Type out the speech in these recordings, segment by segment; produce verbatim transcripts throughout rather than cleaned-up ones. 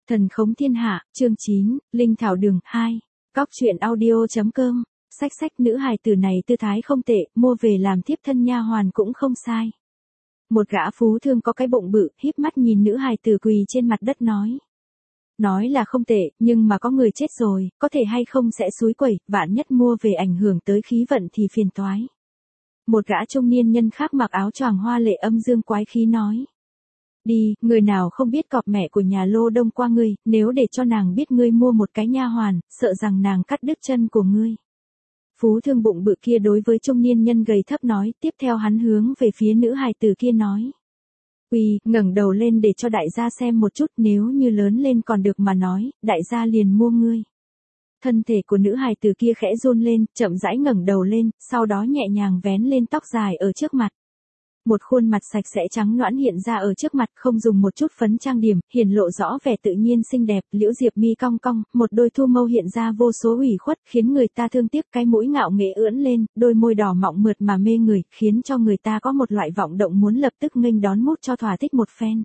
Thần khống thiên hạ, chương chín, Linh thảo đường, hai. Cóc truyện audio chấm com, sách sách nữ hài tử này tư thái không tệ, mua về làm thiếp thân nha hoàn cũng không sai. Một gã phú thương có cái bụng bự, híp mắt nhìn nữ hài tử quỳ trên mặt đất nói. Nói là không tệ, nhưng mà có người chết rồi, có thể hay không sẽ xúi quẩy, vạn nhất mua về ảnh hưởng tới khí vận thì phiền toái. Một gã trung niên nhân khác mặc áo choàng hoa lệ âm dương quái khí nói. Đi, người nào không biết cọp mẹ của nhà Lô Đông qua ngươi, nếu để cho nàng biết ngươi mua một cái nha hoàn, sợ rằng nàng cắt đứt chân của ngươi. Phú thương bụng bự kia đối với trung niên nhân gầy thấp nói, tiếp theo hắn hướng về phía nữ hài tử kia nói. Uy, ngẩng đầu lên để cho đại gia xem một chút, nếu như lớn lên còn được mà nói, đại gia liền mua ngươi. Thân thể của nữ hài tử kia khẽ run lên, chậm rãi ngẩng đầu lên, sau đó nhẹ nhàng vén lên tóc dài ở trước mặt. Một khuôn mặt sạch sẽ trắng nõn hiện ra ở trước mặt, không dùng một chút phấn trang điểm, hiển lộ rõ vẻ tự nhiên xinh đẹp, liễu diệp mi cong cong, một đôi thu mâu hiện ra vô số ủy khuất, khiến người ta thương tiếc, cái mũi ngạo nghễ ưỡn lên, đôi môi đỏ mọng mượt mà mê người, khiến cho người ta có một loại vọng động muốn lập tức nghênh đón mút cho thỏa thích một phen.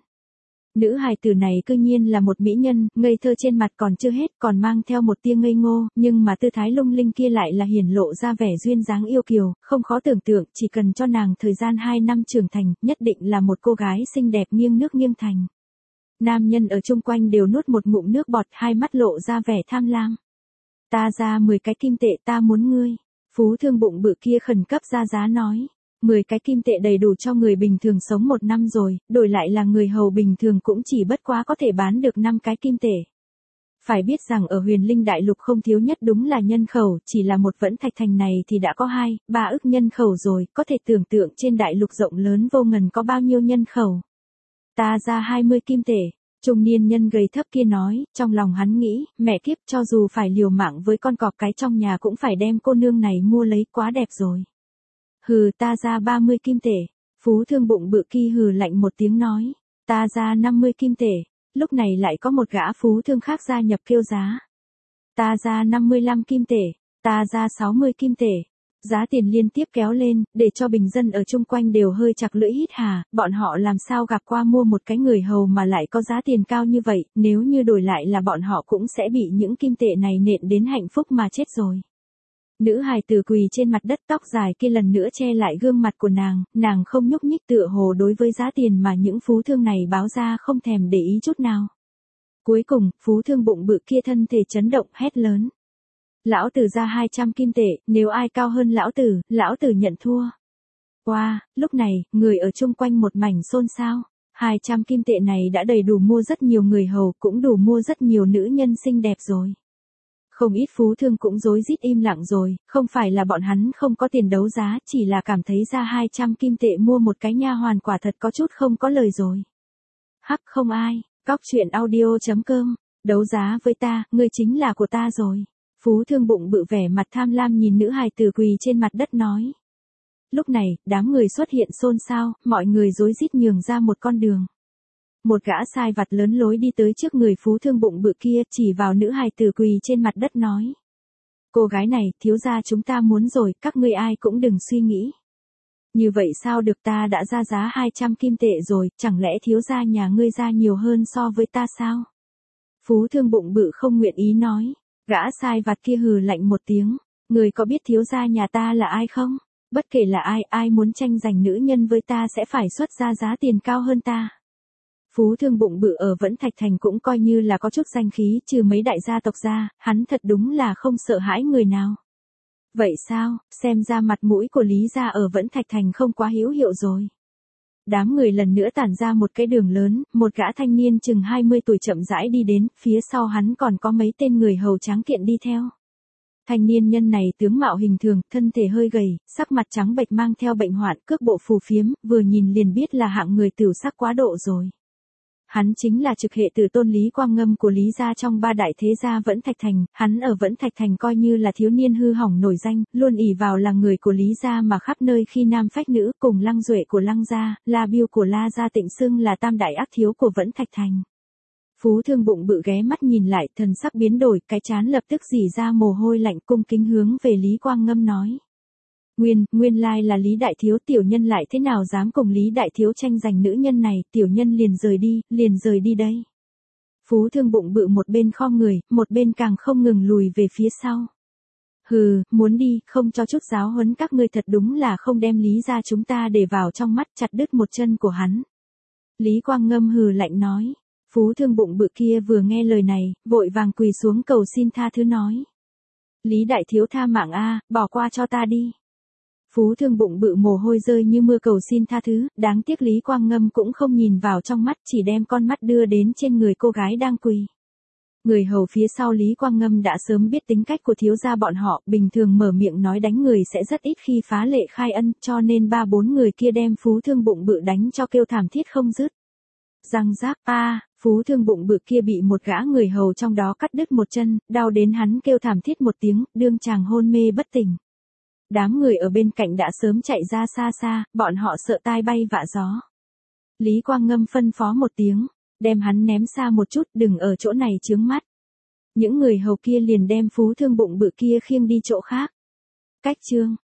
Nữ hài tử này cư nhiên là một mỹ nhân, ngây thơ trên mặt còn chưa hết, còn mang theo một tia ngây ngô, nhưng mà tư thái lung linh kia lại là hiển lộ ra vẻ duyên dáng yêu kiều, không khó tưởng tượng, chỉ cần cho nàng thời gian hai năm trưởng thành, nhất định là một cô gái xinh đẹp nghiêng nước nghiêng thành. Nam nhân ở chung quanh đều nuốt một ngụm nước bọt, hai mắt lộ ra vẻ tham lam. Ta ra mười cái kim tệ, ta muốn ngươi. Phú thương bụng bự kia khẩn cấp ra giá nói. mười cái kim tệ đầy đủ cho người bình thường sống một năm rồi, đổi lại là người hầu bình thường cũng chỉ bất quá có thể bán được năm cái kim tệ. Phải biết rằng ở huyền linh đại lục không thiếu nhất đúng là nhân khẩu, chỉ là một vẫn thạch thành này thì đã có hai, ba ức nhân khẩu rồi, có thể tưởng tượng trên đại lục rộng lớn vô ngần có bao nhiêu nhân khẩu. Ta ra hai mươi kim tệ, trung niên nhân gầy thấp kia nói, trong lòng hắn nghĩ, mẹ kiếp cho dù phải liều mạng với con cọp cái trong nhà cũng phải đem cô nương này mua lấy, quá đẹp rồi. Hừ, ta ra ba mươi kim tệ. Phú thương bụng bự kia hừ lạnh một tiếng nói. Ta ra năm mươi kim tệ. Lúc này lại có một gã phú thương khác gia nhập kêu giá. Ta ra năm mươi lăm kim tệ. Ta ra sáu mươi kim tệ. Giá tiền liên tiếp kéo lên, để cho bình dân ở chung quanh đều hơi chặt lưỡi hít hà, bọn họ làm sao gặp qua mua một cái người hầu mà lại có giá tiền cao như vậy, nếu như đổi lại là bọn họ cũng sẽ bị những kim tệ này nện đến hạnh phúc mà chết rồi. Nữ hài tử quỳ trên mặt đất, tóc dài kia lần nữa che lại gương mặt của nàng, nàng không nhúc nhích, tựa hồ đối với giá tiền mà những phú thương này báo ra không thèm để ý chút nào. Cuối cùng, phú thương bụng bự kia thân thể chấn động hét lớn. Lão tử ra hai trăm kim tệ, nếu ai cao hơn lão tử, lão tử nhận thua. Wow, lúc này, người ở chung quanh một mảnh xôn xao. hai trăm kim tệ này đã đầy đủ mua rất nhiều người hầu, cũng đủ mua rất nhiều nữ nhân xinh đẹp rồi. Không ít phú thương cũng rối rít im lặng rồi, không phải là bọn hắn không có tiền đấu giá, chỉ là cảm thấy ra hai trăm kim tệ mua một cái nha hoàn quả thật có chút không có lời rồi. Hắc không ai, cóc truyện audio chấm com, đấu giá với ta, ngươi chính là của ta rồi. Phú thương bụng bự vẻ mặt tham lam nhìn nữ hài tử quỳ trên mặt đất nói. Lúc này, đám người xuất hiện xôn xao, mọi người rối rít nhường ra một con đường. Một gã sai vặt lớn lối đi tới trước người phú thương bụng bự kia, chỉ vào nữ hài tử quỳ trên mặt đất nói. Cô gái này, thiếu gia chúng ta muốn rồi, các ngươi ai cũng đừng suy nghĩ. Như vậy sao được, ta đã ra giá hai trăm kim tệ rồi, chẳng lẽ thiếu gia nhà ngươi ra nhiều hơn so với ta sao? Phú thương bụng bự không nguyện ý nói. Gã sai vặt kia hừ lạnh một tiếng. Người có biết thiếu gia nhà ta là ai không? Bất kể là ai, ai muốn tranh giành nữ nhân với ta sẽ phải xuất ra giá tiền cao hơn ta. Phú thương bụng bự ở Vẫn Thạch Thành cũng coi như là có chút danh khí, trừ mấy đại gia tộc ra, hắn thật đúng là không sợ hãi người nào. Vậy sao, xem ra mặt mũi của Lý gia ở Vẫn Thạch Thành không quá hữu hiệu rồi. Đám người lần nữa tản ra một cái đường lớn, một gã thanh niên chừng hai mươi tuổi chậm rãi đi đến, phía sau hắn còn có mấy tên người hầu tráng kiện đi theo. Thanh niên nhân này tướng mạo hình thường, thân thể hơi gầy, sắc mặt trắng bệch mang theo bệnh hoạn, cước bộ phù phiếm, vừa nhìn liền biết là hạng người tửu sắc quá độ rồi. Hắn chính là trực hệ tử tôn Lý Quang Ngâm của Lý gia trong ba đại thế gia Vẫn Thạch Thành, hắn ở Vẫn Thạch Thành coi như là thiếu niên hư hỏng nổi danh, luôn ỷ vào là người của Lý gia mà khắp nơi khi nam phách nữ, cùng Lăng Duệ của Lăng gia, La Biêu của La gia tịnh xưng là tam đại ác thiếu của Vẫn Thạch Thành. Phú thương bụng bự ghé mắt nhìn lại, thần sắc biến đổi, cái trán lập tức rỉ ra mồ hôi lạnh, cung kính hướng về Lý Quang Ngâm nói. Nguyên, nguyên lai là Lý Đại Thiếu, tiểu nhân lại thế nào dám cùng Lý Đại Thiếu tranh giành nữ nhân này, tiểu nhân liền rời đi, liền rời đi đây. Phú Thương bụng bự một bên khom người, một bên càng không ngừng lùi về phía sau. Hừ, muốn đi, không cho chút giáo huấn các ngươi thật đúng là không đem Lý gia chúng ta để vào trong mắt, chặt đứt một chân của hắn. Lý Quang Ngâm hừ lạnh nói. Phú Thương bụng bự kia vừa nghe lời này, vội vàng quỳ xuống cầu xin tha thứ nói. Lý đại thiếu tha mạng a, bỏ qua cho ta đi. Phú Thương bụng bự mồ hôi rơi như mưa cầu xin tha thứ, đáng tiếc Lý Quang Ngâm cũng không nhìn vào trong mắt, chỉ đem con mắt đưa đến trên người cô gái đang quỳ. Người hầu phía sau Lý Quang Ngâm đã sớm biết tính cách của thiếu gia bọn họ, bình thường mở miệng nói đánh người sẽ rất ít khi phá lệ khai ân, cho nên ba bốn người kia đem Phú Thương bụng bự đánh cho kêu thảm thiết không dứt. Răng rác, a, Phú Thương bụng bự kia bị một gã người hầu trong đó cắt đứt một chân, đau đến hắn kêu thảm thiết một tiếng, đương chàng hôn mê bất tỉnh. Đám người ở bên cạnh đã sớm chạy ra xa xa, bọn họ sợ tai bay vạ gió. Lý Quang Ngâm phân phó một tiếng, đem hắn ném xa một chút, đừng ở chỗ này chướng mắt. Những người hầu kia liền đem Phú Thương bụng bự kia khiêng đi chỗ khác. Cách chương